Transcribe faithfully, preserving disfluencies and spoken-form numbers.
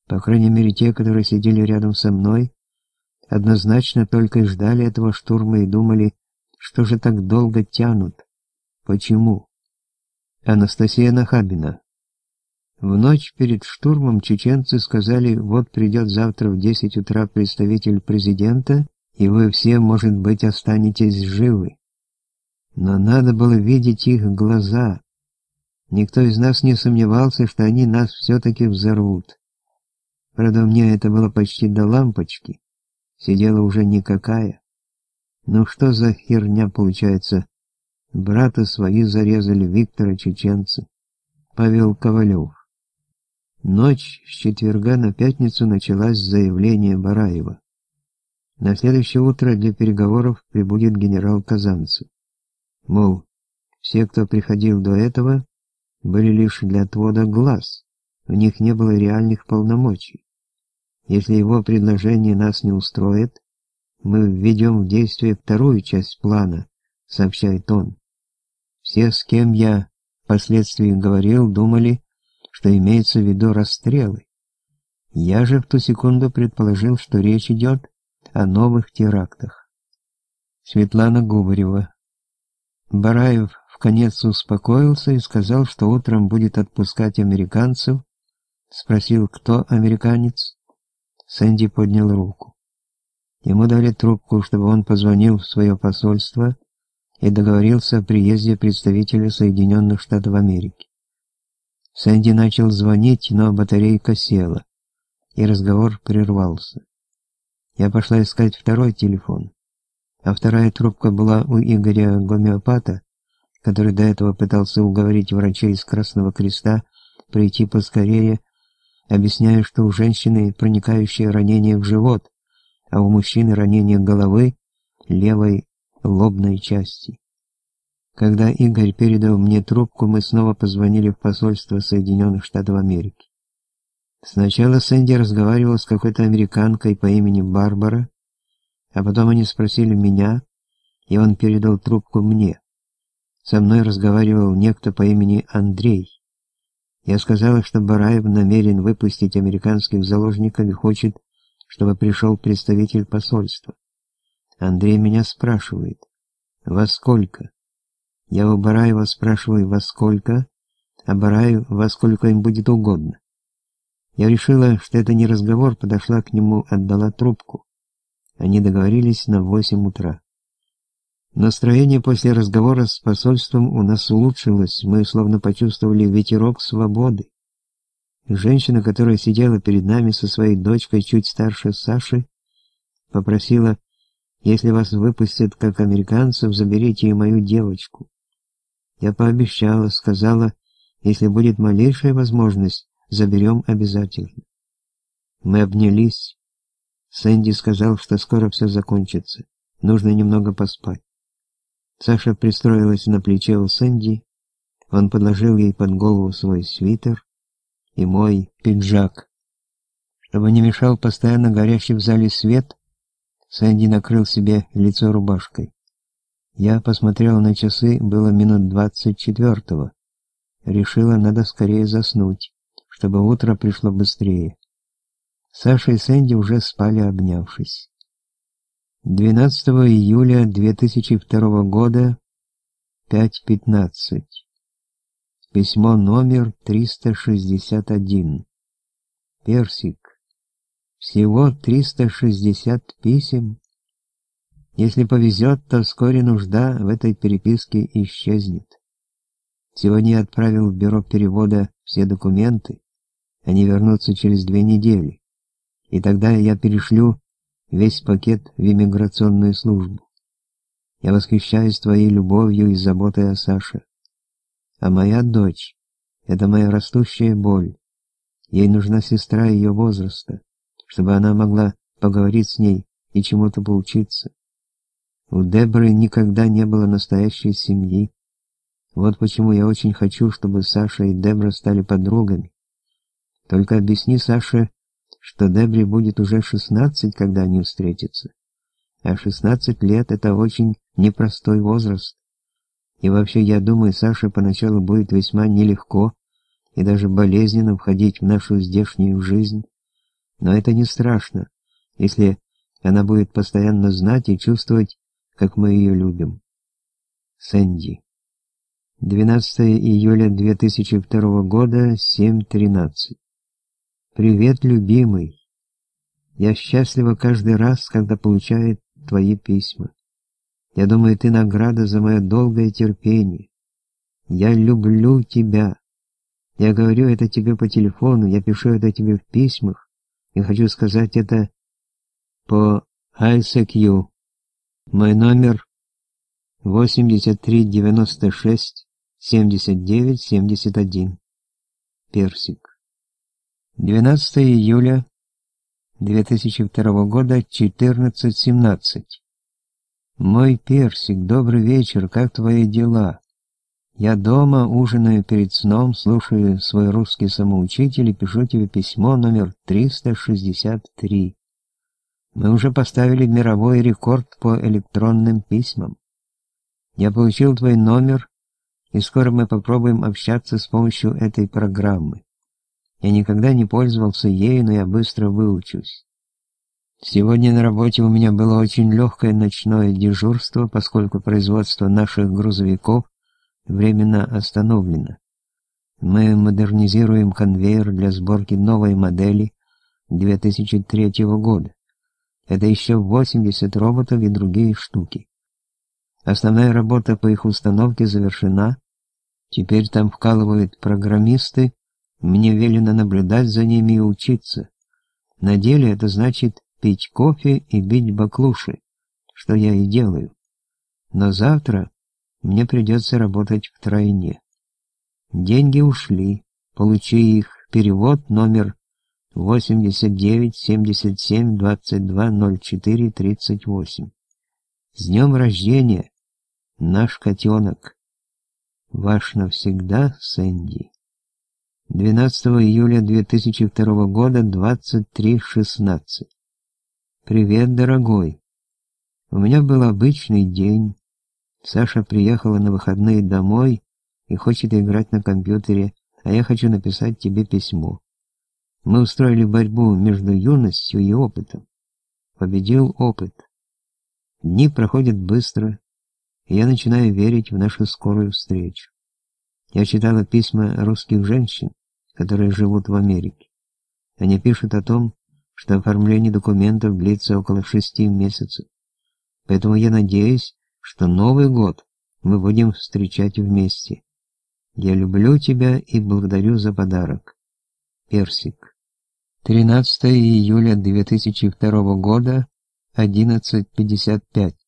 По крайней мере, те, которые сидели рядом со мной, однозначно только и ждали этого штурма и думали, что же так долго тянут. Почему? Анастасия Нахабина. В ночь перед штурмом чеченцы сказали: вот придет завтра в десять утра представитель президента, и вы все, может быть, останетесь живы. Но надо было видеть их глаза. Никто из нас не сомневался, что они нас все-таки взорвут. Правда, мне это было почти до лампочки. Сидела уже никакая. Ну что за херня получается? Брата свои зарезали, Виктора чеченцы. Павел Ковалев. Ночь с четверга на пятницу началась с заявления Бараева. На следующее утро для переговоров прибудет генерал Казанцев. Мол, все, кто приходил до этого, были лишь для отвода глаз, у них не было реальных полномочий. Если его предложение нас не устроит, мы введем в действие вторую часть плана, сообщает он. Все, с кем я впоследствии говорил, думали, что имеется в виду расстрелы. Я же в ту секунду предположил, что речь идет о новых терактах. Светлана Губарева. Бараев вконец успокоился и сказал, что утром будет отпускать американцев. Спросил, кто американец. Сэнди поднял руку. Ему дали трубку, чтобы он позвонил в свое посольство и договорился о приезде представителя Соединенных Штатов Америки. Сэнди начал звонить, но батарейка села, и разговор прервался. Я пошла искать второй телефон, а вторая трубка была у Игоря Гомеопата, который до этого пытался уговорить врачей из Красного Креста прийти поскорее, объясняя, что у женщины проникающее ранение в живот, а у мужчины ранение головы, левой лобной части. Когда Игорь передал мне трубку, мы снова позвонили в посольство Соединенных Штатов Америки. Сначала Сэнди разговаривал с какой-то американкой по имени Барбара, а потом они спросили меня, и он передал трубку мне. Со мной разговаривал некто по имени Андрей. Я сказала, что Бараев намерен выпустить американских заложников и хочет, чтобы пришел представитель посольства. Андрей меня спрашивает: «Во сколько?» Я у Бараева спрашиваю, во сколько, а Бараев во сколько им будет угодно. Я решила, что это не разговор, подошла к нему, отдала трубку. Они договорились на восемь утра. Настроение после разговора с посольством у нас улучшилось, мы словно почувствовали ветерок свободы. Женщина, которая сидела перед нами со своей дочкой, чуть старше Саши, попросила: «Если вас выпустят как американцев, заберите и мою девочку». Я пообещала, сказала: «Если будет малейшая возможность, заберем обязательно». Мы обнялись. Сэнди сказал, что скоро все закончится, нужно немного поспать. Саша пристроилась на плече у Сэнди, он подложил ей под голову свой свитер и мой пиджак. Чтобы не мешал постоянно горящий в зале свет, Сэнди накрыл себе лицо рубашкой. Я посмотрела на часы, было минут двадцать четвертого. Решила, надо скорее заснуть, чтобы утро пришло быстрее. Саша и Сэнди уже спали, обнявшись. двенадцатого июля две тысячи второго года, пять пятнадцать. Письмо номер триста шестьдесят один. Персик. Всего триста шестьдесят писем. Если повезет, то вскоре нужда в этой переписке исчезнет. Сегодня я отправил в бюро перевода все документы, они вернутся через две недели, и тогда я перешлю весь пакет в иммиграционную службу. Я восхищаюсь твоей любовью и заботой о Саше. А моя дочь — это моя растущая боль. Ей нужна сестра ее возраста, чтобы она могла поговорить с ней и чему-то поучиться. У Дебры никогда не было настоящей семьи. Вот почему я очень хочу, чтобы Саша и Дебра стали подругами. Только объясни Саше, что Дебре будет уже шестнадцать, когда они встретятся. А шестнадцать лет — это очень непростой возраст. И вообще, я думаю, Саше поначалу будет весьма нелегко и даже болезненно входить в нашу здешнюю жизнь. Но это не страшно, если она будет постоянно знать и чувствовать, как мы ее любим. Сэнди. двенадцатое июля две тысячи второго года, семь тринадцать. Привет, любимый. Я счастлива каждый раз, когда получаю твои письма. Я думаю, ты награда за мое долгое терпение. Я люблю тебя. Я говорю это тебе по телефону, я пишу это тебе в письмах, и хочу сказать это по ай си кью. Мой номер восемьдесят три девяносто шесть семьдесят девять семьдесят один. Персик. двенадцатое июля две тысячи второго года, четырнадцать семнадцать. Мой Персик, добрый вечер, как твои дела? Я дома, ужинаю перед сном, слушаю свой русский самоучитель и пишу тебе письмо номер триста шестьдесят три. Мы уже поставили мировой рекорд по электронным письмам. Я получил твой номер, и скоро мы попробуем общаться с помощью этой программы. Я никогда не пользовался ею, но я быстро выучусь. Сегодня на работе у меня было очень легкое ночное дежурство, поскольку производство наших грузовиков временно остановлено. Мы модернизируем конвейер для сборки новой модели две тысячи третьего года. Это еще восемьдесят роботов и другие штуки. Основная работа по их установке завершена. Теперь там вкалывают программисты, мне велено наблюдать за ними и учиться. На деле это значит пить кофе и бить баклуши, что я и делаю. Но завтра мне придется работать втройне. Деньги ушли, получи их, перевод номер восемьдесят девять семьдесят семь двадцать два ноль четыре тридцать восемь. С днем рождения, наш котенок. Ваш навсегда, Сэнди. двенадцатого июля две тысячи второго года, двадцать три шестнадцать. Привет, дорогой. У меня был обычный день. Саша приехала на выходные домой и хочет играть на компьютере, а я хочу написать тебе письмо. Мы устроили борьбу между юностью и опытом. Победил опыт. Дни проходят быстро, и я начинаю верить в нашу скорую встречу. Я читала письма русских женщин, которые живут в Америке. Они пишут о том, что оформление документов длится около шести месяцев. Поэтому я надеюсь, что Новый год мы будем встречать вместе. Я люблю тебя и благодарю за подарок. Персик. тринадцатое июля две тысячи второго года, одиннадцать пятьдесят пять.